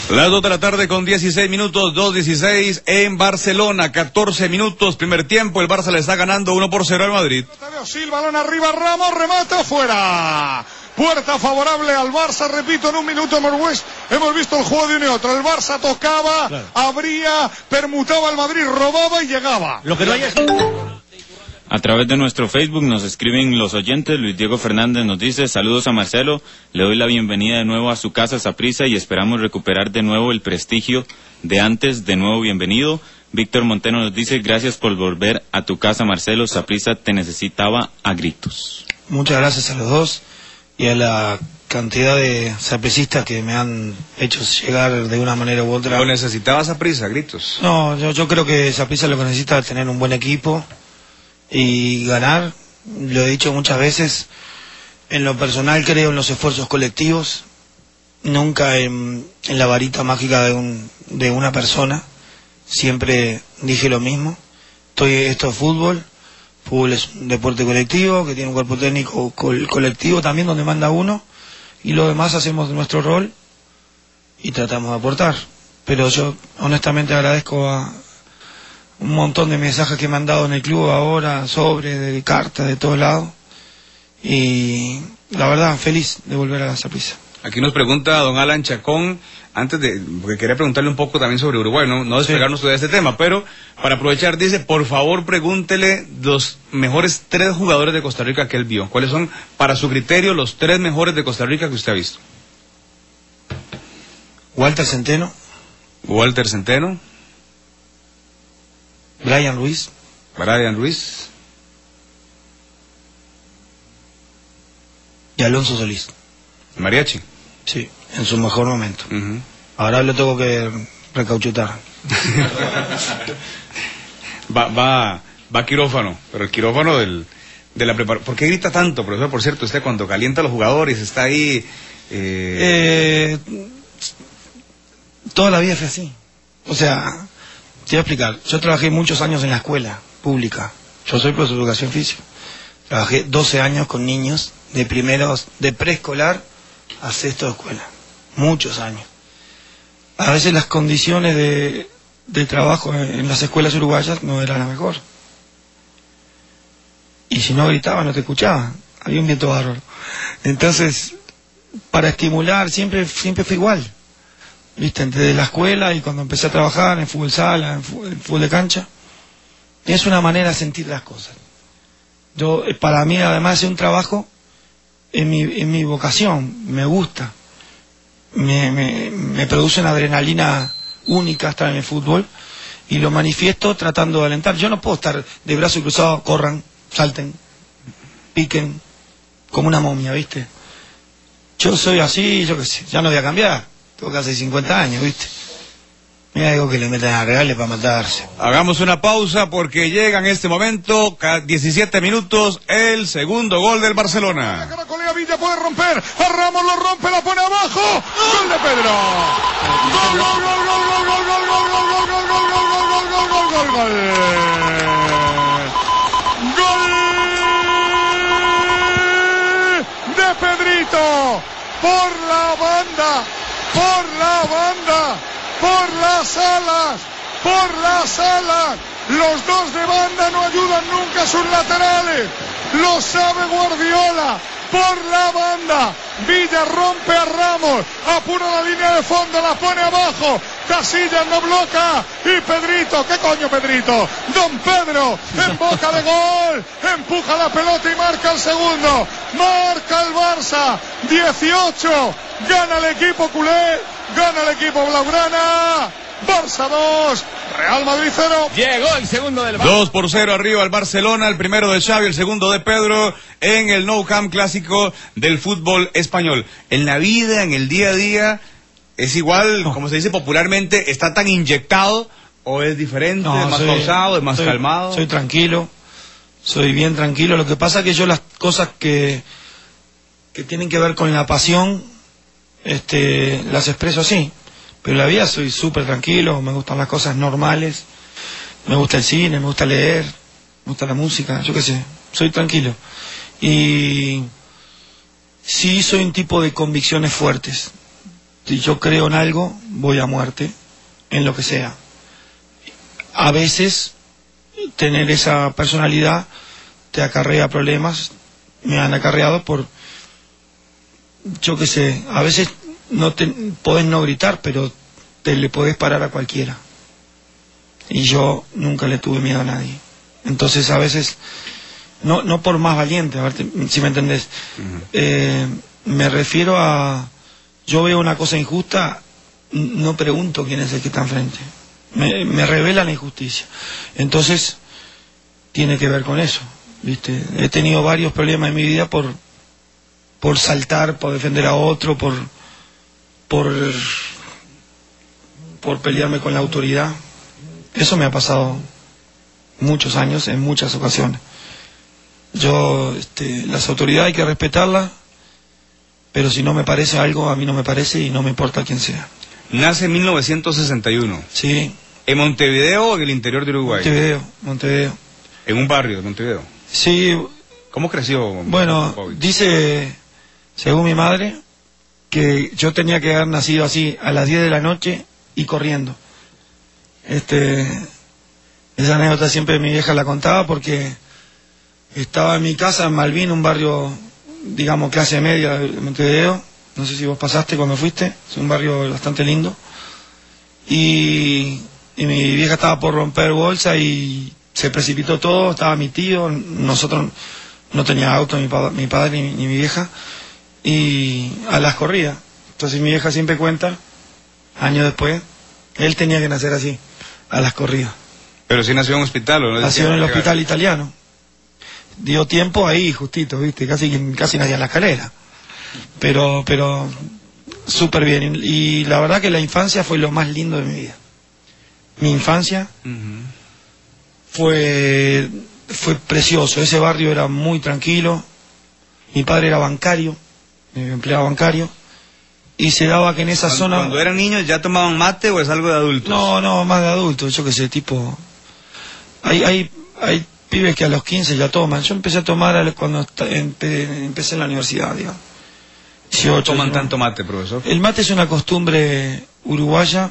Las 2 de la tarde con 16 minutos, 2:16 en Barcelona, 14 minutos, primer tiempo, el Barça le está ganando 1-0 al Madrid. Silva, balón arriba, Ramos, remata, fuera. Puerta favorable al Barça, repito, en un minuto hemos visto el juego de uno y otro. El Barça tocaba, claro, abría, permutaba el Madrid, robaba y llegaba. Lo que no hay es... A través de nuestro Facebook nos escriben los oyentes. Luis Diego Fernández nos dice: saludos a Marcelo, le doy la bienvenida de nuevo a su casa Saprissa y esperamos recuperar de nuevo el prestigio de antes. De nuevo bienvenido. Víctor Monteno nos dice: gracias por volver a tu casa, Marcelo, Saprissa te necesitaba a gritos. Muchas gracias a los dos y a la cantidad de sapricistas que me han hecho llegar de una manera u otra. ¿Lo necesitaba Saprissa a gritos? No, yo creo que Saprissa lo que necesita es tener un buen equipo y ganar. Lo he dicho muchas veces, en lo personal creo en los esfuerzos colectivos, nunca en la varita mágica de una persona. Siempre dije lo mismo. Esto es fútbol es un deporte colectivo que tiene un cuerpo técnico colectivo también, donde manda uno, y lo demás hacemos nuestro rol y tratamos de aportar. Pero yo honestamente agradezco a un montón de mensajes que me han dado en el club ahora, de cartas de todos lados, y la verdad feliz de volver a la Saprissa. Aquí nos pregunta don Alan Chacón, porque quería preguntarle un poco también sobre Uruguay, no despegarnos de este tema, pero para aprovechar dice: por favor pregúntele los mejores 3 jugadores de Costa Rica que él vio. ¿Cuáles son, para su criterio, los 3 mejores de Costa Rica que usted ha visto? Walter Centeno. Brian Ruiz. Y Alonso Solís. Mariachi. Sí, en su mejor momento. Ahora le tengo que recauchutar. va quirófano, pero el quirófano de la preparación. ¿Por qué grita tanto, profesor? Por cierto, usted cuando calienta a los jugadores está ahí... Toda la vida fue así. O sea, te voy a explicar. Yo trabajé muchos años en la escuela pública. Yo soy profesor de educación física. Trabajé 12 años con niños de preescolar a sexto de escuela. Muchos años. A veces las condiciones de trabajo en las escuelas uruguayas no eran las mejores. Y si no gritaba no te escuchaba. Había un viento bárbaro. Entonces, para estimular siempre fue igual. ¿Viste? Desde la escuela y cuando empecé a trabajar en fútbol sala, en fútbol de cancha, es una manera de sentir las cosas. Para mí, además, es un trabajo en mi vocación, me gusta, me produce una adrenalina única estar en el fútbol y lo manifiesto tratando de alentar. Yo no puedo estar de brazo cruzado, corran, salten, piquen, como una momia, ¿viste? Yo soy así, yo qué sé, ya no voy a cambiar. Tengo casi 50 años, ¿viste? Mira, digo que le metan a reales para matarse. Hagamos una pausa porque llega en este momento, 17 minutos, el segundo gol del Barcelona. Villa puede romper, a Ramos lo rompe, la pone abajo. Gol de Pedro. Gol, gol, gol, gol, gol, gol, gol, gol, gol, gol, gol, gol, gol, gol, gol, gol. Gol de Pedrito por la banda. Por las alas, los dos de banda no ayudan nunca a sus laterales, lo sabe Guardiola, por la banda, Villa rompe a Ramos, apura la línea de fondo, la pone abajo, Casillas no bloca, y Pedrito, ¿qué coño Pedrito? Don Pedro, en boca de gol, empuja la pelota y marca el segundo, marca el Barça, 18, gana el equipo culé, gana el equipo blaugrana, Barça 2, Real Madrid 0. Llegó el segundo del Barça. 2-0 arriba al Barcelona, el primero de Xavi, el segundo de Pedro, en el Nou Camp clásico del fútbol español. En la vida, en el día a día, ¿es igual, como se dice popularmente, está tan inyectado o es diferente, es más pausado, es más calmado? Soy tranquilo, soy bien tranquilo. Lo que pasa es que yo las cosas que tienen que ver con la pasión, las expreso así. Pero en la vida soy súper tranquilo, me gustan las cosas normales, me gusta el cine, me gusta leer, me gusta la música, yo qué sé, soy tranquilo. Y sí soy un tipo de convicciones fuertes. Si yo creo en algo, voy a muerte, en lo que sea. A veces, tener esa personalidad te acarrea problemas, me han acarreado por, yo qué sé, a veces podés no gritar, pero te le podés parar a cualquiera. Y yo nunca le tuve miedo a nadie. Entonces a veces, no por más valiente, a ver si me entendés, me refiero a, yo veo una cosa injusta, no pregunto quién es el que está enfrente, me revela la injusticia. Entonces tiene que ver con eso, ¿viste? He tenido varios problemas en mi vida por saltar, por defender a otro, por pelearme con la autoridad. Eso me ha pasado muchos años, en muchas ocasiones. Yo, las autoridades hay que respetarlas, pero si no me parece algo, a mí no me parece y no me importa quién sea. Nace en 1961. Sí. ¿En Montevideo o en el interior de Uruguay? Montevideo. ¿En un barrio de Montevideo? Sí. ¿Cómo creció? Bueno, dice, según mi madre, que yo tenía que haber nacido así, a las 10 de la noche y corriendo. Esa anécdota siempre mi vieja la contaba porque estaba en mi casa en Malvin, un barrio, digamos, clase media de Montevideo. No sé si vos pasaste cuando fuiste, es un barrio bastante lindo. Y mi vieja estaba por romper bolsa y se precipitó todo, estaba mi tío, nosotros no tenía auto, mi padre ni mi vieja, y a las corridas. Entonces mi vieja siempre cuenta, años después, él tenía que nacer así, a las corridas. ¿Pero si nació en un hospital o no? Nació en el hospital italiano. Dio tiempo ahí, justito, ¿viste? Casi nació en la escalera. Pero súper bien. Y la verdad que la infancia fue lo más lindo de mi vida. Mi infancia fue precioso. Ese barrio era muy tranquilo. Mi padre era bancario, empleado bancario. Y se daba que en esa zona... ¿Cuando eran niños ya tomaban mate o es algo de adultos? No, más de adultos, yo qué sé, tipo... Hay pibes que a los 15 ya toman. Yo empecé a tomar cuando empecé en la universidad, digamos. 18, ¿Toman tanto mate, profesor? El mate es una costumbre uruguaya.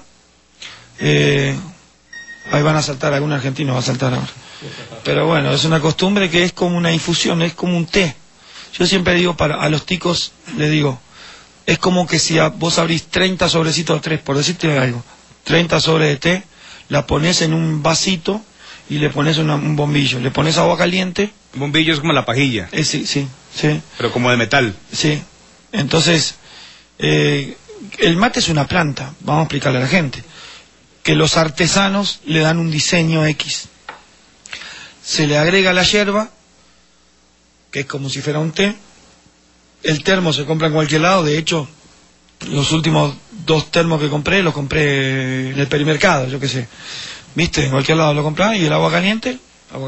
Ahí van a saltar, algún argentino va a saltar ahora. Pero bueno, es una costumbre que es como una infusión, es como un té. Yo siempre digo, a los ticos, le digo, es como que si vos abrís 30 sobrecitos, 3, por decirte algo, 30 sobres de té, la pones en un vasito y le pones un bombillo, le pones agua caliente. Un bombillo es como la pajilla. Sí. Pero como de metal. Sí. Entonces, el mate es una planta, vamos a explicarle a la gente, que los artesanos le dan un diseño X. Se le agrega la yerba, que es como si fuera un té. El termo se compra en cualquier lado, de hecho, los últimos 2 termos que compré, los compré en el perimercado, yo qué sé. ¿Viste? En cualquier lado lo compraba, y el agua caliente.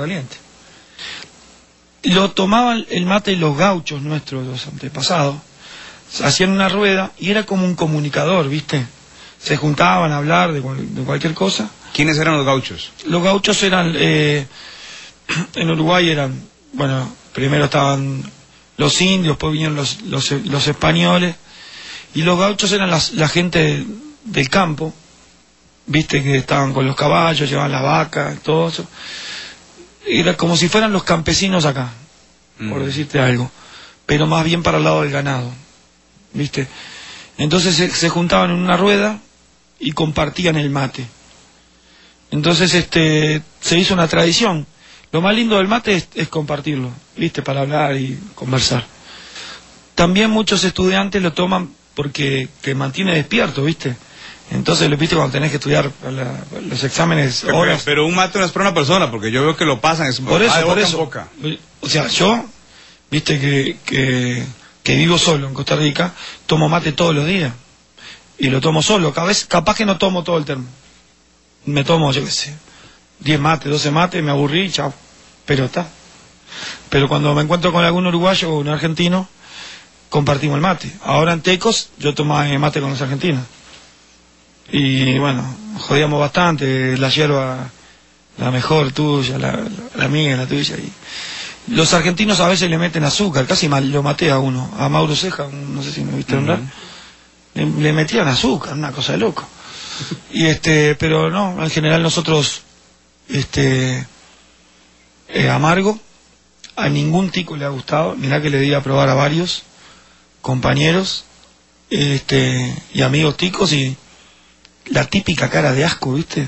Lo tomaban el mate los gauchos nuestros, los antepasados, hacían una rueda y era como un comunicador, ¿viste? Se juntaban a hablar de cualquier cosa. ¿Quiénes eran los gauchos? Los gauchos eran, en Uruguay eran, bueno, primero estaban los indios, después vinieron los españoles, y los gauchos eran la gente del campo, ¿viste? Que estaban con los caballos, llevaban las vacas, todo eso. Era como si fueran los campesinos acá, por decirte algo, pero más bien para el lado del ganado, ¿viste? Entonces se juntaban en una rueda y compartían el mate. Entonces se hizo una tradición. Lo más lindo del mate es compartirlo, ¿viste? Para hablar y conversar. También muchos estudiantes lo toman porque te mantiene despierto, ¿viste? Entonces, ¿viste? Cuando tenés que estudiar los exámenes, horas... Pero un mate no es para una persona, porque yo veo que lo pasan, es por eso. Boca. O sea, yo, ¿viste? Que vivo solo en Costa Rica, tomo mate todos los días. Y lo tomo solo. Capaz que no tomo todo el termo. Me tomo, yo qué sé, 10 mates, 12 mates, me aburrí, chao. Pero está. Pero cuando me encuentro con algún uruguayo o un argentino, compartimos el mate. Ahora en Tecos, yo tomaba mate con los argentinos. Y bueno, jodíamos bastante, la hierba, la mejor tuya, la mía, la tuya. Y los argentinos a veces le meten azúcar, casi lo maté a uno, a Mauro Ceja, no sé si me viste nombrar. le metían azúcar, una cosa de loco. Pero no, en general nosotros, amargo, a ningún tico le ha gustado. Mirá que le di a probar a varios compañeros, y amigos ticos, y la típica cara de asco, ¿viste?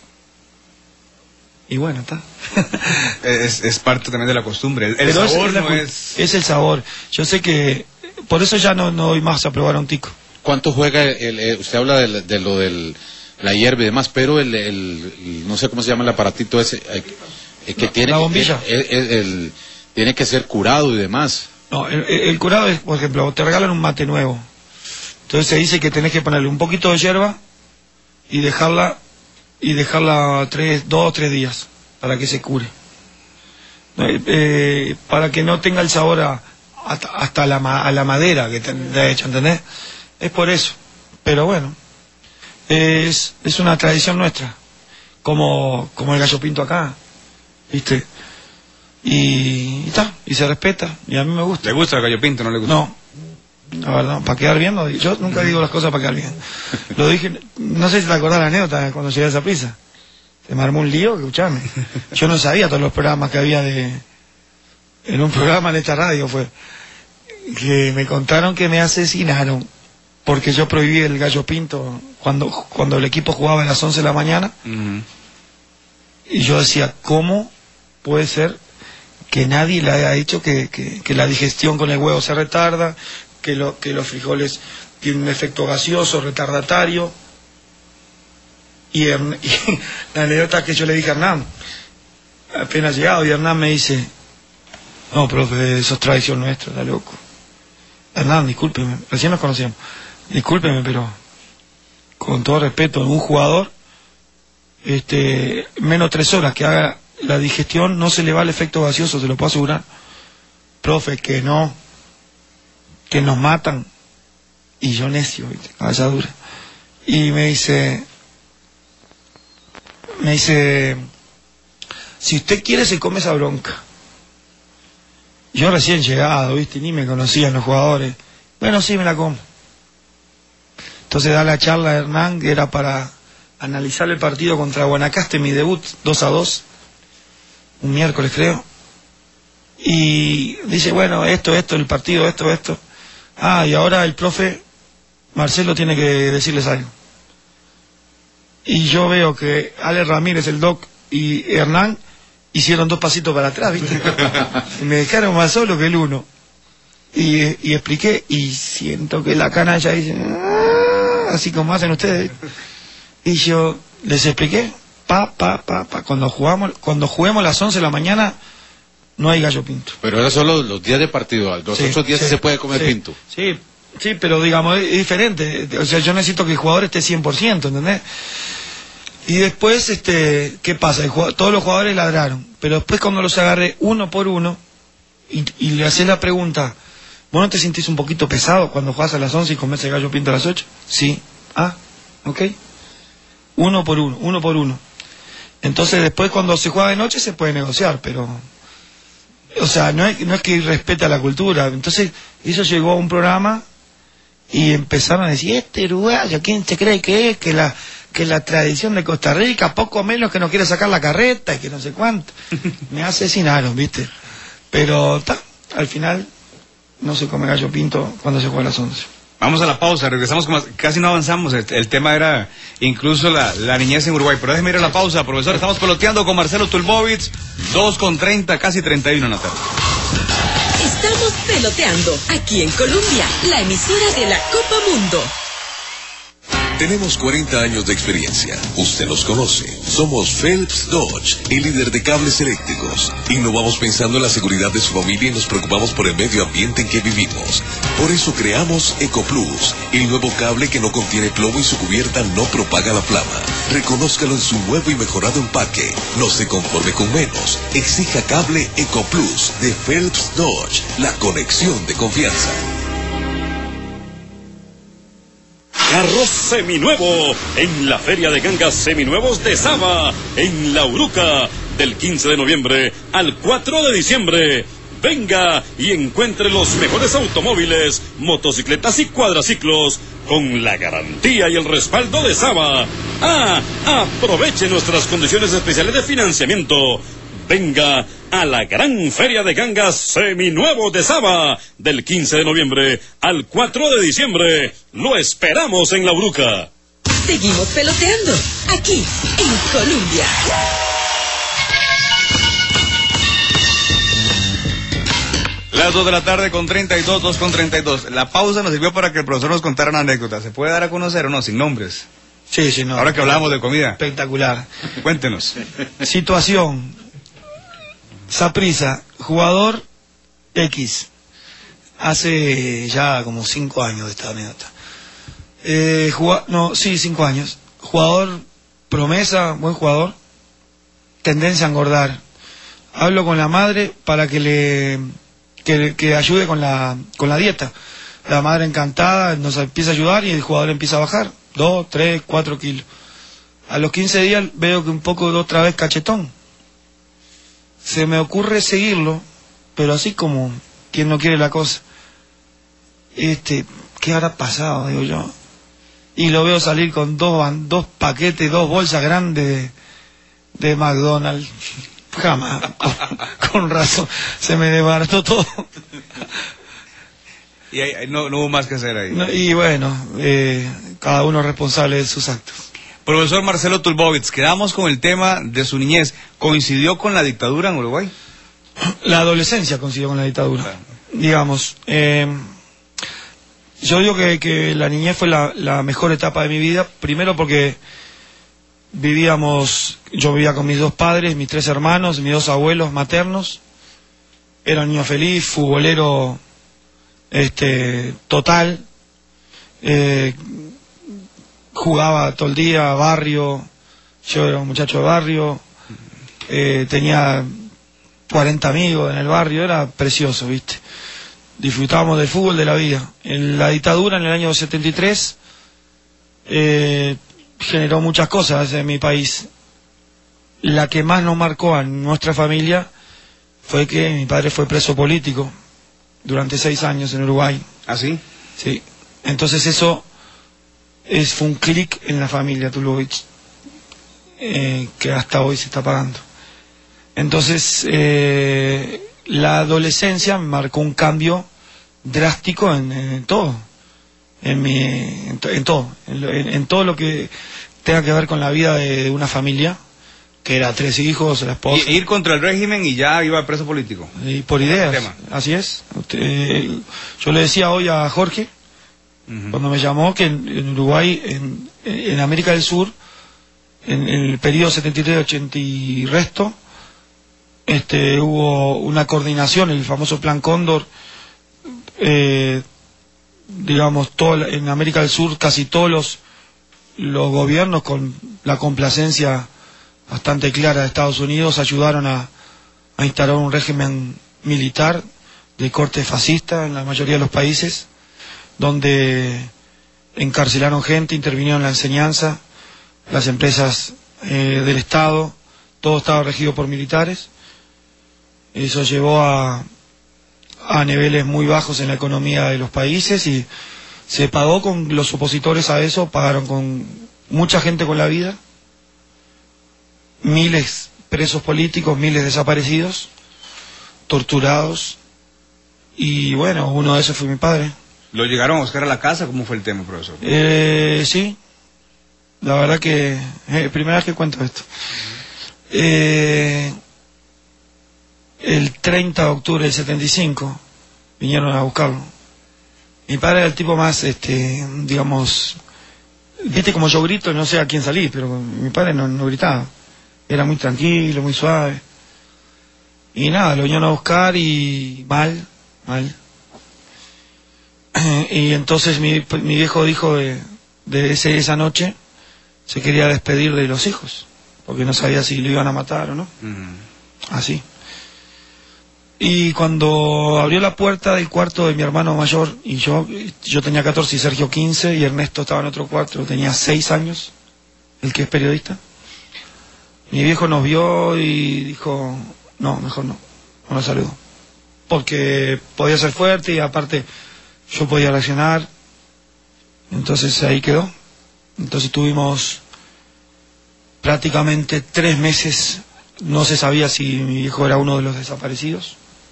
Y bueno, está. es parte también de la costumbre. El Pero sabor no es... Es el sabor. Yo sé que... Por eso ya no doy más a probar a un tico. ¿Cuánto juega usted habla de lo del la hierba y demás, pero no sé cómo se llama el aparatito ese, que tiene... La bombilla. Tiene que ser curado y demás. No, el curado es, por ejemplo, te regalan un mate nuevo. Entonces se dice que tenés que ponerle un poquito de hierba y dejarla 2 o 3 días para que se cure, para que no tenga el sabor hasta a la madera que te ha hecho, ¿entendés? Es por eso. Pero bueno, es una tradición nuestra, como el gallo pinto acá, ¿viste? Y se respeta, y a mí me gusta. ¿Le gusta el gallo pinto o no le gusta? No, la verdad, para quedar bien, yo nunca digo las cosas para quedar bien. Lo dije, no sé si te acordás la anécdota cuando llegué a esa prisa. Se me armó un lío, escuchame. Yo no sabía todos los programas que había en un programa de esta radio fue que me contaron que me asesinaron porque yo prohibí el gallo pinto cuando el equipo jugaba a las 11 de la mañana. Uh-huh. Y yo decía, ¿cómo puede ser que nadie le haya dicho que la digestión con el huevo se retarda, que los frijoles tienen un efecto gaseoso, retardatario? Y la anécdota que yo le dije a Hernán, apenas llegado, y Hernán me dice, no, profe, eso es tradición nuestra, está loco. Hernán, discúlpeme, recién nos conocíamos, discúlpeme, pero con todo respeto, un jugador, menos 3 horas que haga la digestión, no se le va el efecto gaseoso, se lo puedo asegurar. Profe, que no, que nos matan. Y yo necio, ¿viste? Cabeza dura. Y me dice, si usted quiere se come esa bronca. Yo recién llegado, ¿viste? Ni me conocían los jugadores. Bueno, sí, me la como. Entonces da la charla de Hernán, que era para analizar el partido contra Guanacaste, mi debut, 2-2, un miércoles creo. Y dice, bueno, esto, el partido, esto. Y ahora el profe Marcelo tiene que decirles algo. Y yo veo que Ale Ramírez, el Doc, y Hernán hicieron 2 pasitos para atrás, ¿viste? Y me dejaron más solo que el uno. Y expliqué, y siento que la canalla dice, así como hacen ustedes. Y yo les expliqué, cuando juguemos a las 11 de la mañana, no hay gallo pinto. Pero era solo los días de partido, los otros días se puede comer pinto. Sí, pero digamos, es diferente. O sea, yo necesito que el jugador esté 100%, ¿entendés? Y después, ¿qué pasa? Todos los jugadores ladraron, pero después cuando los agarré uno por uno, y le hacés la pregunta, ¿vos no te sentís un poquito pesado cuando jugás a las 11 y comés el gallo pinto a las 8? Sí. Ok. Uno por uno. Entonces después cuando se juega de noche se puede negociar, pero... O sea, no es que irrespeta la cultura. Entonces eso llegó a un programa y empezaron a decir, uruguayo, ¿quién se cree que es? Que la tradición de Costa Rica, poco menos que no quiere sacar la carreta y que no sé cuánto. Me asesinaron, ¿viste? Pero al final no se come gallo pinto cuando se juega a las 11. Vamos a la pausa, regresamos casi no avanzamos, el tema era incluso la niñez en Uruguay, pero déjeme ir a la pausa, profesor, estamos peloteando con Marcelo Tulbovitz, 2:30, casi 31 en la tarde. Estamos peloteando aquí en Colombia, la emisora de la Copa Mundo. Tenemos 40 años de experiencia. Usted nos conoce. Somos Phelps Dodge, el líder de cables eléctricos. Innovamos pensando en la seguridad de su familia y nos preocupamos por el medio ambiente en que vivimos. Por eso creamos EcoPlus, el nuevo cable que no contiene plomo y su cubierta no propaga la flama. Reconózcalo en su nuevo y mejorado empaque. No se conforme con menos. Exija cable EcoPlus de Phelps Dodge, la conexión de confianza. Carro seminuevo en la Feria de Gangas Seminuevos de Saba, en La Uruca, del 15 de noviembre al 4 de diciembre. Venga y encuentre los mejores automóviles, motocicletas y cuadraciclos con la garantía y el respaldo de Saba. Aproveche nuestras condiciones especiales de financiamiento. Venga a la gran feria de gangas seminuevos de Saba del 15 de noviembre al 4 de diciembre. Lo esperamos en La Uruca. Seguimos peloteando aquí en Colombia. Las 2 de la tarde con 32, 2 con 32. La pausa nos sirvió para que el profesor nos contara una anécdota. ¿Se puede dar a conocer o no? Sin nombres. Sí, sí, no. Ahora que hablamos de comida. Espectacular. Cuéntenos. Situación. Saprissa, jugador X. Hace ya como 5 años de esta anécdota. 5 años. Jugador promesa, buen jugador. Tendencia a engordar. Hablo con la madre para que ayude con la dieta. La madre encantada nos empieza a ayudar y el jugador empieza a bajar 2, 3, 4 kilos. A los 15 días veo que un poco otra vez cachetón. Se me ocurre seguirlo, pero así como quien no quiere la cosa. ¿Qué habrá pasado? Digo yo. Y lo veo salir con dos paquetes, 2 bolsas grandes de McDonald's. Jamás. Con razón. Se me desbarató todo. Y no hubo más que hacer ahí. Y bueno, cada uno es responsable de sus actos. Profesor Marcelo Tulbovitz, quedamos con el tema de su niñez. ¿Coincidió con la dictadura en Uruguay? La adolescencia coincidió con la dictadura. Claro. Digamos, yo digo que la niñez fue la mejor etapa de mi vida. Primero porque yo vivía con mis 2 padres, mis 3 hermanos, mis 2 abuelos maternos. Era un niño feliz, futbolero total. Jugaba todo el día, barrio. Yo era un muchacho de barrio. Tenía 40 amigos en el barrio. Era precioso, ¿viste? Disfrutábamos del fútbol, de la vida. En la dictadura, en el año 73, generó muchas cosas en mi país. La que más nos marcó a nuestra familia fue que mi padre fue preso político durante 6 años en Uruguay. ¿Ah, sí? Sí. Entonces eso fue un clic en la familia Tulbovitz, que hasta hoy se está pagando. Entonces la adolescencia me marcó un cambio drástico en todo. En todo lo que tenga que ver con la vida de una familia, que era 3 hijos, la esposa. Ir contra el régimen y ya iba preso político. Y por ideas, así es. Yo le decía hoy a Jorge, cuando me llamó, que en Uruguay, en América del Sur, en el periodo 73-80 y resto, hubo una coordinación, el famoso Plan Cóndor. Digamos, en América del Sur casi todos los gobiernos, con la complacencia bastante clara de Estados Unidos, ayudaron a instaurar un régimen militar de corte fascista en la mayoría de los países, donde encarcelaron gente, intervinieron en la enseñanza, las empresas del Estado, todo estaba regido por militares. Eso llevó a niveles muy bajos en la economía de los países y se pagó con los opositores a eso, pagaron con mucha gente con la vida, miles presos políticos, miles desaparecidos, torturados, y bueno, uno de esos fue mi padre. ¿Lo llegaron a buscar a la casa? ¿Cómo fue el tema, profesor? Sí, la verdad que primera vez que cuento esto. El 30 de octubre del 75 vinieron a buscarlo. Mi padre era el tipo más, digamos, viste como yo grito, no sé a quién salí, pero mi padre no gritaba. Era muy tranquilo, muy suave. Y nada, lo vinieron a buscar y mal. Y entonces mi viejo dijo de esa noche, se quería despedir de los hijos, porque no sabía si lo iban a matar o no. Así. Y cuando abrió la puerta del cuarto de mi hermano mayor, y yo tenía 14 y Sergio 15, y Ernesto estaba en otro cuarto, tenía 6 años, el que es periodista. Mi viejo nos vio y dijo, no, mejor no lo saludó. Porque podía ser fuerte y aparte yo podía reaccionar. Entonces ahí quedó. Entonces tuvimos prácticamente 3 meses, no se sabía si mi hijo era uno de los desaparecidos.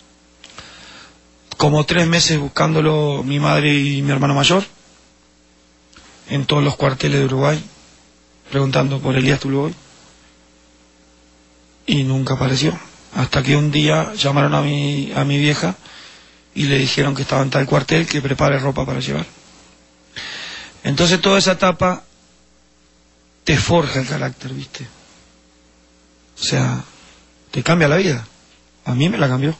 Como 3 meses buscándolo mi madre y mi hermano mayor, en todos los cuarteles de Uruguay, preguntando por Elías Tuluboy, y nunca apareció. Hasta que un día llamaron a mi vieja y le dijeron que estaba en tal cuartel, que prepare ropa para llevar. Entonces toda esa etapa te forja el carácter, ¿viste? O sea, te cambia la vida. A mí me la cambió.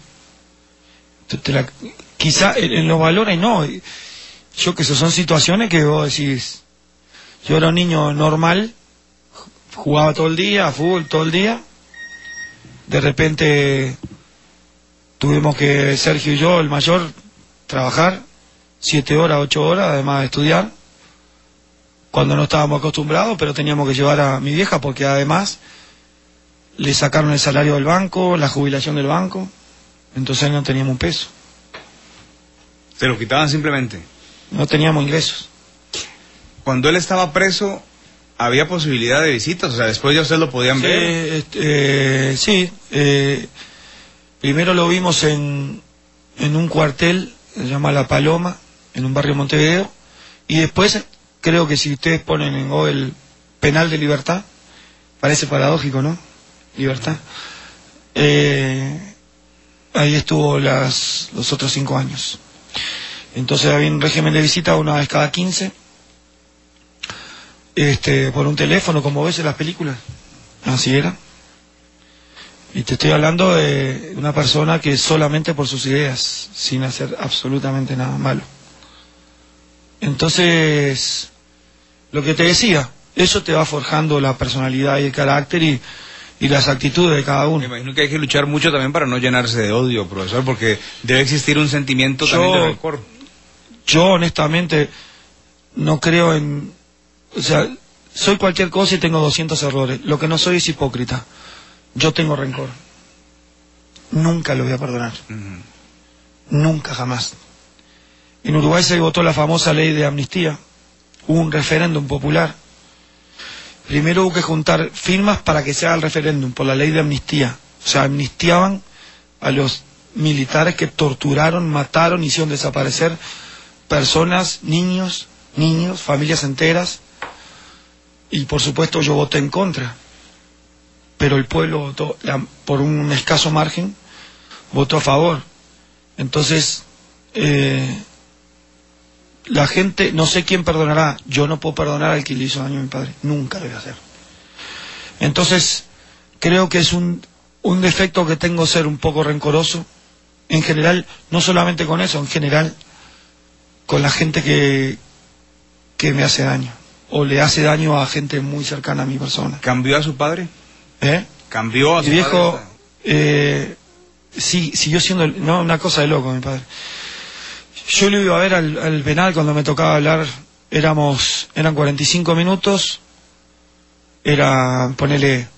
Quizá en los valores no. Yo que son situaciones que vos decís, yo era un niño normal, jugaba todo el día, a fútbol todo el día. De repente tuvimos que, Sergio y yo, el mayor, trabajar 7 horas, 8 horas, además de estudiar, cuando no estábamos acostumbrados, pero teníamos que llevar a mi vieja porque además le sacaron el salario del banco, la jubilación del banco, entonces no teníamos un peso. ¿Se lo quitaban simplemente? No teníamos ingresos. Cuando él estaba preso, ¿había posibilidad de visitas? O sea, después ya ustedes lo podían ver. Sí. Primero lo vimos en un cuartel, se llama La Paloma, en un barrio de Montevideo, y después creo que si ustedes ponen en Google Penal de Libertad, parece paradójico, ¿no? Libertad. Ahí estuvo los otros 5 años. Entonces había un régimen de visita una vez cada 15, por un teléfono, como ves en las películas. Así era. Y te estoy hablando de una persona que solamente por sus ideas, sin hacer absolutamente nada malo. Entonces, lo que te decía, eso te va forjando la personalidad y el carácter y las actitudes de cada uno. Me imagino que hay que luchar mucho también para no llenarse de odio, profesor, porque debe existir un sentimiento también de rencor. Yo honestamente no creo en... O sea, soy cualquier cosa y tengo 200 errores. Lo que no soy es hipócrita. Yo tengo rencor. Nunca lo voy a perdonar. Nunca, jamás. En Uruguay se votó la famosa ley de amnistía. Hubo un referéndum popular. Primero hubo que juntar firmas para que se haga el referéndum por la ley de amnistía. O sea, amnistiaban a los militares que torturaron, mataron, hicieron desaparecer personas, niños, familias enteras. Y por supuesto yo voté en contra. Pero el pueblo votó, por un escaso margen, votó a favor. Entonces, la gente, no sé quién perdonará. Yo no puedo perdonar al que le hizo daño a mi padre. Nunca lo voy a hacer. Entonces, creo que es un defecto que tengo, ser un poco rencoroso. En general, no solamente con eso, en general, con la gente que me hace daño. O le hace daño a gente muy cercana a mi persona. ¿Cambió a su padre? ¿Cambió a su mi viejo, padre? Sí, siguió siendo una cosa de loco mi padre. Yo lo iba a ver al penal cuando me tocaba hablar. Eran 45 minutos. Era, ponele,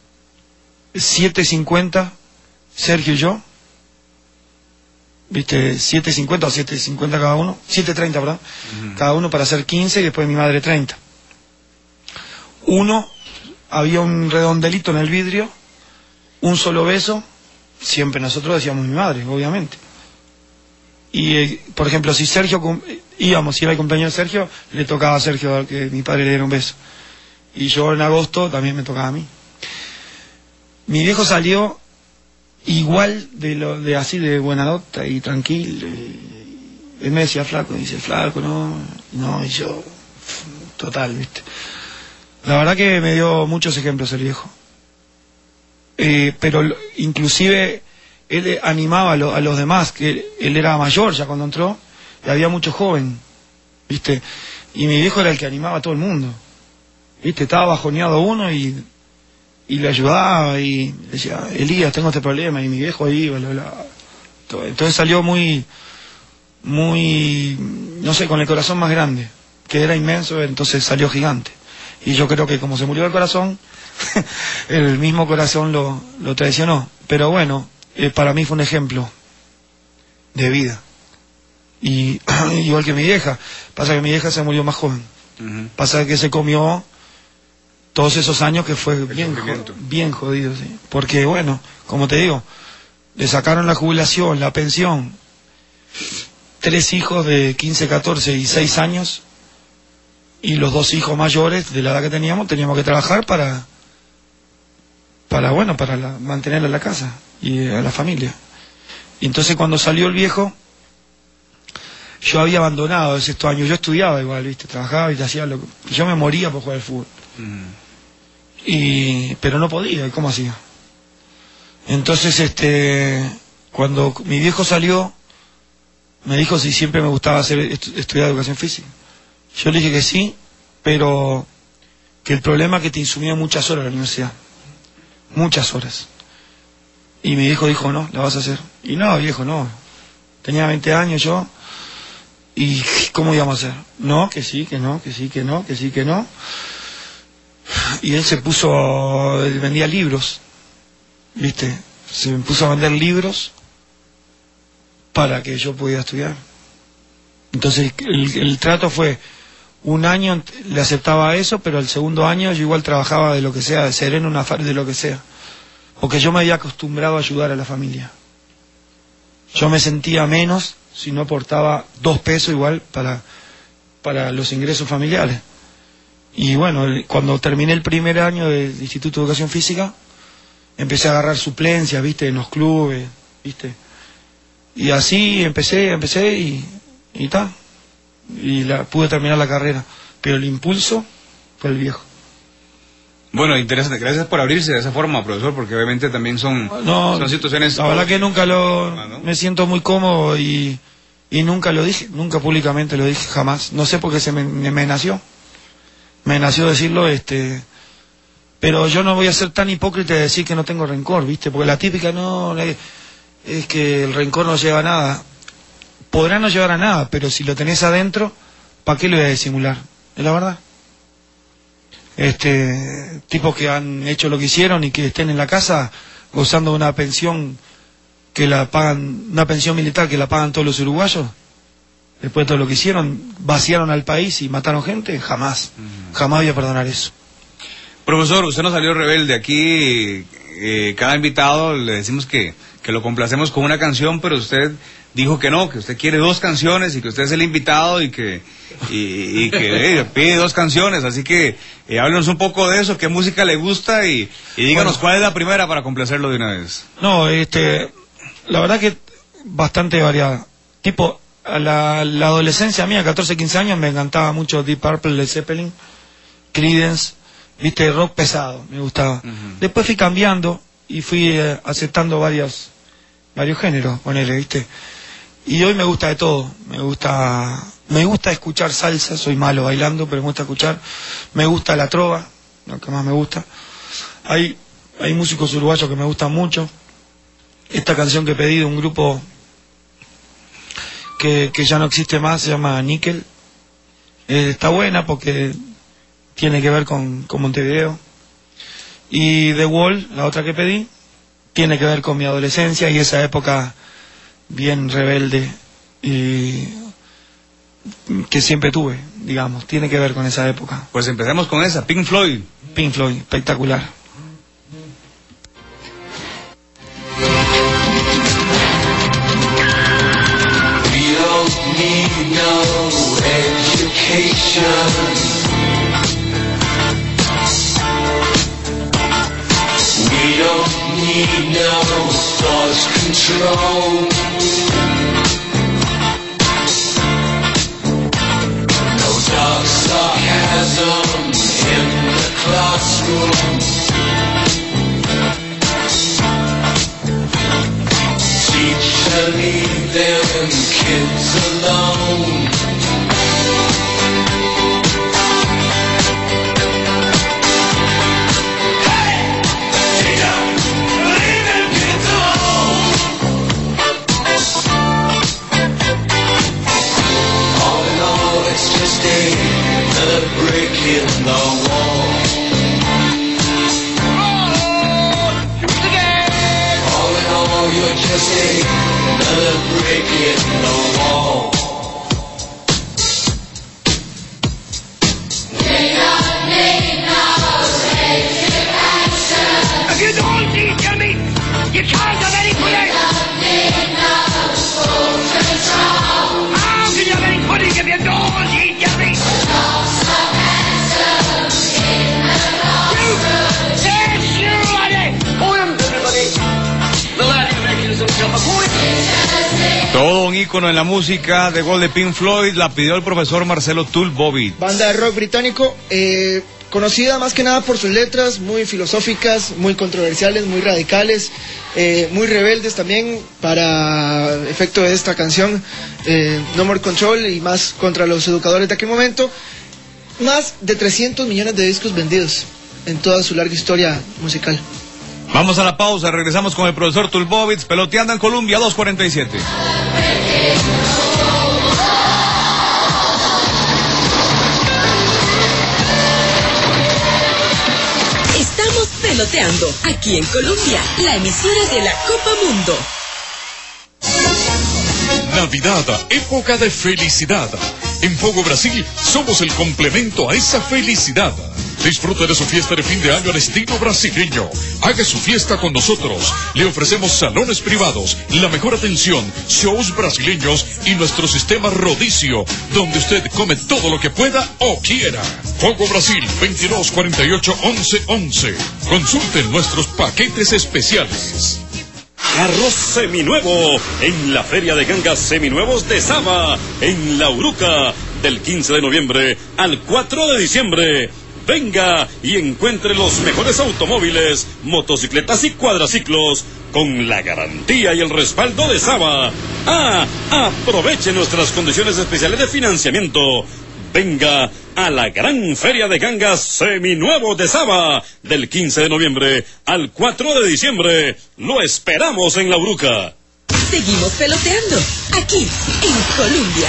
7:50, Sergio y yo. ¿Viste? 7:50 o 7:50 cada uno. 7:30, perdón. Cada uno para hacer 15 y después mi madre 30. Había un redondelito en el vidrio, un solo beso. Siempre nosotros decíamos mi madre, obviamente. Y, por ejemplo, si Sergio íbamos, si era el cumpleaños de Sergio, le tocaba a Sergio que mi padre le diera un beso. Y yo en agosto también me tocaba a mí. Mi viejo salió igual de así de buena nota y tranquilo. Él me decía flaco, dice flaco, no, y yo, total, ¿viste? La verdad que me dio muchos ejemplos el viejo. Pero inclusive él animaba a los demás, que él era mayor ya cuando entró, y había mucho joven, ¿viste? Y mi viejo era el que animaba a todo el mundo, ¿viste? Estaba bajoneado uno y le ayudaba y decía, Elías, tengo este problema, y mi viejo ahí, entonces salió muy, no sé, con el corazón más grande, que era inmenso, entonces salió gigante. Y yo creo que como se murió el corazón, el mismo corazón lo traicionó. Pero bueno, para mí fue un ejemplo de vida. Y igual que mi vieja. Pasa que mi vieja se murió más joven. Pasa que se comió todos esos años que fue bien jodido, sí. Porque bueno, como te digo, le sacaron la jubilación, la pensión, 3 hijos de 15, 14 y 6 años, y los 2 hijos mayores de la edad que teníamos que trabajar para mantenerla en la casa y a la familia. Y entonces cuando salió el viejo, yo había abandonado estos años. Yo estudiaba igual, ¿viste? Trabajaba y hacía lo que... Yo me moría por jugar al fútbol. Pero no podía, ¿cómo hacía? Entonces, cuando mi viejo salió, me dijo si siempre me gustaba estudiar educación física. Yo le dije que sí, pero que el problema es que te insumía muchas horas en la universidad. Muchas horas. Y mi viejo dijo, no, la vas a hacer. Y no, viejo, no. Tenía 20 años yo. ¿Y cómo íbamos a hacer? No, que sí, que no, que sí, que no, que sí, que no. Y él él vendía libros, ¿viste? Se me puso a vender libros para que yo pudiera estudiar. Entonces el trato fue, 1 año le aceptaba eso, pero el segundo año yo igual trabajaba de lo que sea, de sereno, de lo que sea. Porque yo me había acostumbrado a ayudar a la familia. Yo me sentía menos si no aportaba 2 pesos igual para los ingresos familiares. Y bueno, cuando terminé el primer año del Instituto de Educación Física, empecé a agarrar suplencias, ¿viste? En los clubes, ¿viste? Y así empecé y tal. Y pude terminar la carrera. Pero el impulso fue el viejo. Bueno, interesante. Gracias por abrirse de esa forma, profesor, porque obviamente también son situaciones... La verdad que nunca me siento muy cómodo y nunca lo dije, nunca públicamente lo dije, jamás. No sé por qué me nació. Me nació decirlo, pero yo no voy a ser tan hipócrita de decir que no tengo rencor, ¿viste? Porque la típica es que el rencor no lleva a nada. Podrá no llevar a nada, pero si lo tenés adentro, ¿para qué lo voy a disimular? Es la verdad. Tipos que han hecho lo que hicieron y que estén en la casa gozando de una pensión que la pagan, una pensión militar que la pagan todos los uruguayos, después de todo lo que hicieron, vaciaron al país y mataron gente, jamás voy a perdonar eso. Profesor, usted no salió rebelde. Aquí cada invitado le decimos que lo complacemos con una canción, pero usted dijo que no, que usted quiere 2 canciones y que usted es el invitado y que pide 2 canciones, así que háblenos un poco de eso, qué música le gusta y díganos cuál es la primera para complacerlo de una vez. No, la verdad que bastante variada. Tipo, a la adolescencia mía, 14, 15 años, me encantaba mucho Deep Purple, Led Zeppelin, Creedence, viste, rock pesado, me gustaba. Después fui cambiando y fui aceptando varios géneros, ponele, viste. Y hoy me gusta de todo, me gusta escuchar salsa, soy malo bailando, pero me gusta escuchar, me gusta la trova, lo que más me gusta. Hay músicos uruguayos que me gustan mucho. Esta canción que pedí de un grupo que ya no existe más, se llama Níquel. Está buena porque tiene que ver con Montevideo. Y The Wall, la otra que pedí, tiene que ver con mi adolescencia y esa época bien rebelde y que siempre tuve, digamos, tiene que ver con esa época. Pues empecemos con esa, Pink Floyd. Pink Floyd, espectacular. We don't need no education. We don't need no thought control. No dark sarcasm in the classroom. Teacher, leave them kids alone. Another brick in the wall. All in all, you're just another brick in the wall. ícono en la música de gol de Pink Floyd, la pidió el profesor Marcelo Tulbovitz. Banda de rock británico, conocida más que nada por sus letras, muy filosóficas, muy controversiales, muy radicales, muy rebeldes también, para efecto de esta canción, No More Control, y más contra los educadores de aquel momento. Más de 300 millones de discos vendidos en toda su larga historia musical. Vamos a la pausa, regresamos con el profesor Tulbovitz, peloteando en Colombia, 2:47. Estamos peloteando aquí en Colombia, la emisora de la Copa Mundo. Navidad, época de felicidad. En Fogo Brasil somos el complemento a esa felicidad. Disfrute de su fiesta de fin de año al estilo brasileño. Haga su fiesta con nosotros. Le ofrecemos salones privados, la mejor atención, shows brasileños y nuestro sistema rodicio, donde usted come todo lo que pueda o quiera. Fogo Brasil, 2248-1111. Consulten nuestros paquetes especiales. Carros seminuevo en la Feria de Gangas Seminuevos de Saba, en La Uruca, del 15 de noviembre al 4 de diciembre. Venga y encuentre los mejores automóviles, motocicletas y cuadraciclos con la garantía y el respaldo de Saba. Aproveche nuestras condiciones especiales de financiamiento. Venga a la gran Feria de Gangas Seminuevo de Saba, del 15 de noviembre al 4 de diciembre. Lo esperamos en La Uruca. Seguimos peloteando aquí en Colombia.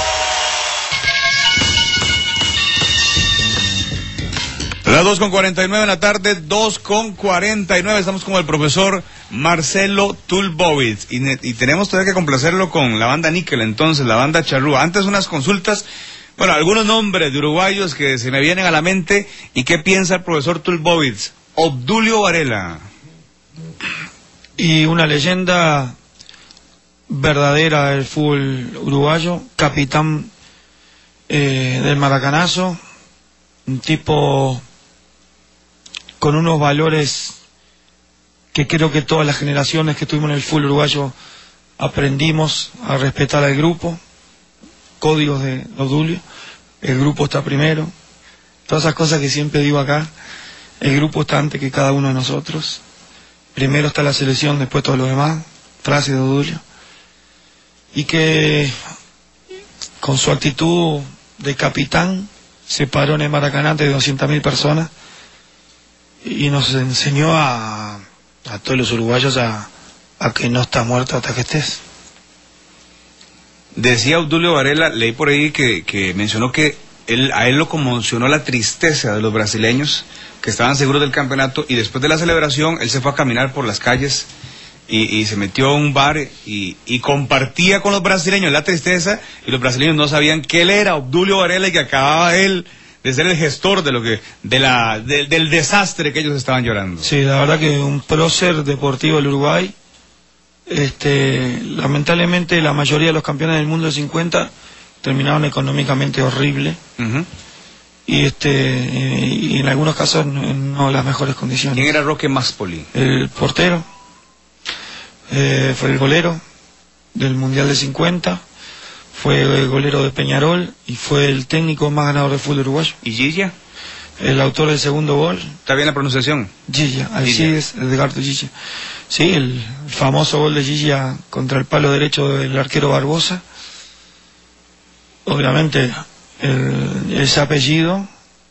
Las 2:49 en la tarde, 2:49, estamos con el profesor Marcelo Tulbovitz y tenemos todavía que complacerlo con la banda Níquel, entonces, la banda Charrúa. Antes unas consultas, bueno, algunos nombres de uruguayos que se me vienen a la mente. ¿Y qué piensa el profesor Tulbovitz? Obdulio Varela. Y una leyenda verdadera del fútbol uruguayo, capitán del Maracanazo, un tipo con unos valores que creo que todas las generaciones que estuvimos en el fútbol uruguayo aprendimos a respetar al grupo. Códigos de Obdulio, el grupo está primero, todas esas cosas que siempre digo acá, el grupo está antes que cada uno de nosotros, primero está la selección, después todo lo demás, frase de Obdulio, y que con su actitud de capitán se paró en el Maracaná de 200.000 personas y nos enseñó a todos los uruguayos a que no estás muerto hasta que estés. Decía Obdulio Varela, leí por ahí que mencionó que a él lo conmocionó la tristeza de los brasileños que estaban seguros del campeonato, y después de la celebración él se fue a caminar por las calles y se metió a un bar y compartía con los brasileños la tristeza, y los brasileños no sabían que él era Obdulio Varela y que acababa él de ser el gestor del desastre que ellos estaban llorando. Sí, la verdad que un prócer deportivo del Uruguay. Lamentablemente la mayoría de los campeones del mundo de 50 terminaron económicamente horrible. Y en algunos casos no las mejores condiciones. ¿Quién era Roque Maspoli? El portero, fue el golero del Mundial de 50, fue el golero de Peñarol y fue el técnico más ganador de fútbol uruguayo. ¿Y Gilla? El autor del segundo gol. ¿Está bien la pronunciación? Gilla, así es, Edgardo Gilla. Sí, el famoso gol de Gilla contra el palo derecho del arquero Barbosa. Obviamente ese apellido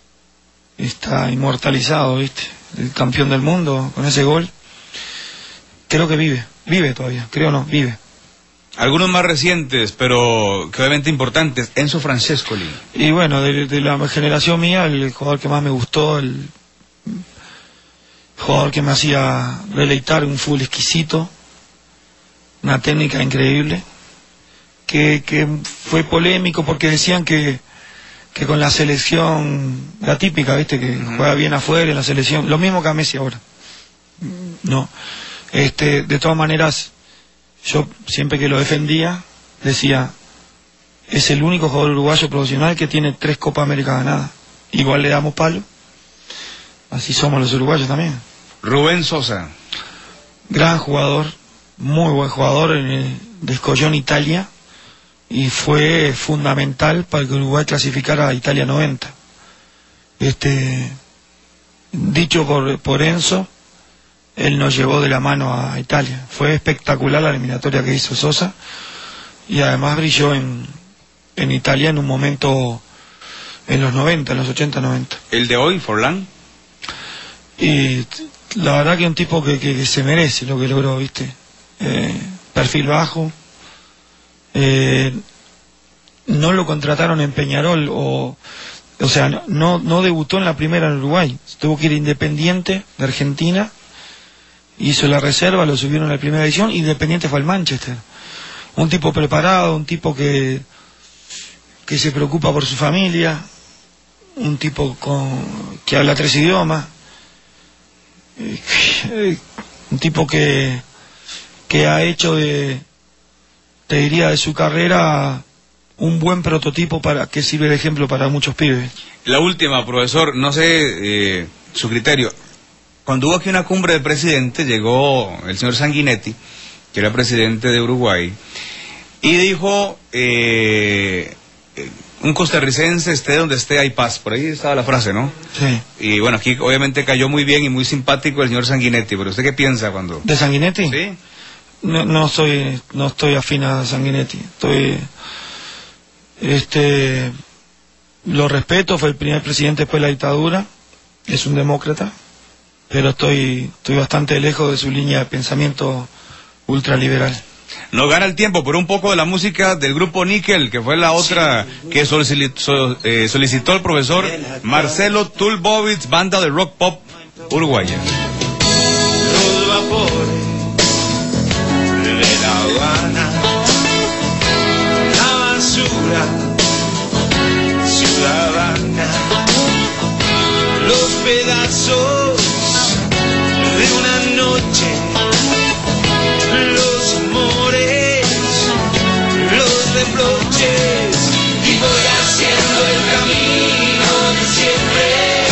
está inmortalizado, ¿viste? El campeón del mundo con ese gol. Creo que vive todavía, creo no, vive. Algunos más recientes, pero que obviamente importantes, Enzo Francescoli. Y bueno, de la generación mía, el jugador que más me gustó, el jugador que me hacía deleitar, un fútbol exquisito, una técnica increíble, que fue polémico porque decían que con la selección, la típica, ¿viste? Que juega bien afuera en la selección, lo mismo que a Messi ahora. No, de todas maneras, yo siempre que lo defendía, decía, es el único jugador uruguayo profesional que tiene 3 Copas América ganadas. Igual le damos palo. Así somos los uruguayos también. Rubén Sosa. Gran jugador, muy buen jugador, de Escollón, Italia. y fue fundamental para que Uruguay clasificara a Italia 90. Dicho por Enzo, él nos llevó de la mano a Italia. Fue espectacular la eliminatoria que hizo Sosa, y además brilló en Italia en un momento en los 90, en los 80-90. ¿El de hoy, Forlán? Y la verdad que un tipo que se merece lo que logró, ¿viste? Perfil bajo. No lo contrataron en Peñarol, o sea, no debutó en la primera en Uruguay. Tuvo que ir Independiente de Argentina, hizo la reserva, lo subieron a la primera división. Independiente fue al Manchester. Un tipo preparado, un tipo que se preocupa por su familia, un tipo que habla 3 idiomas, un tipo que ha hecho te diría, de su carrera un buen prototipo para que sirve de ejemplo para muchos pibes. La última, profesor, no sé su criterio. Cuando hubo aquí una cumbre de presidentes, llegó el señor Sanguinetti, que era presidente de Uruguay, y dijo, un costarricense, esté donde esté, hay paz. Por ahí estaba la frase, ¿no? Sí. Y bueno, aquí obviamente cayó muy bien y muy simpático el señor Sanguinetti, pero ¿usted qué piensa cuando...? ¿De Sanguinetti? Sí. No estoy afín a Sanguinetti. Lo respeto, fue el primer presidente después de la dictadura, es un demócrata, pero estoy bastante lejos de su línea de pensamiento ultraliberal. Nos gana el tiempo por un poco de la música del grupo Níquel, que fue la otra que solicitó el profesor Marcelo Tulbovitz, banda de rock pop uruguaya. Los vapores de La Habana, la basura ciudadana, los pedazos de una noche, los amores, los reproches, y voy haciendo el camino de siempre.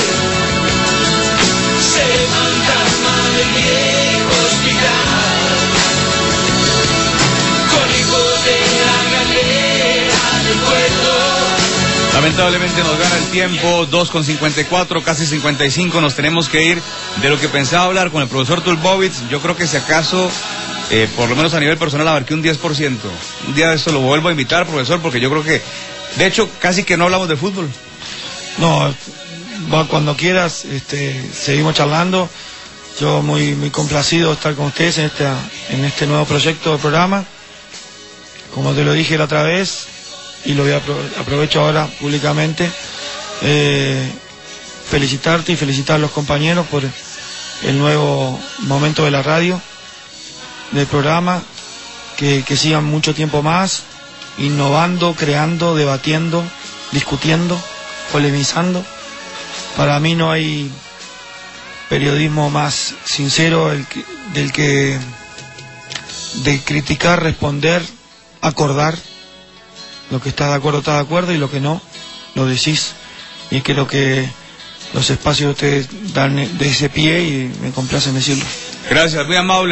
Se fantasma del viejo hospital, con hijos de la galera del puerto. Lamentablemente nos gana el tiempo, 2:54, casi 55, nos tenemos que ir. De lo que pensaba hablar con el profesor Tulbovitz, yo creo que si acaso, por lo menos a nivel personal, abarqué un 10%. Un día de esto lo vuelvo a invitar, profesor, porque yo creo que, de hecho, casi que no hablamos de fútbol. No, cuando quieras, seguimos charlando. Yo muy complacido de estar con ustedes en este nuevo proyecto de programa. Como te lo dije la otra vez, y lo aprovecho ahora públicamente, felicitarte y felicitar a los compañeros por el nuevo momento de la radio, del programa, que sigan mucho tiempo más, innovando, creando, debatiendo, discutiendo, polemizando. Para mí no hay periodismo más sincero de criticar, responder, acordar. Lo que está de acuerdo, y lo que no, lo decís. Y creo que los espacios ustedes dan de ese pie, y me complace decirlo. Gracias, muy amable.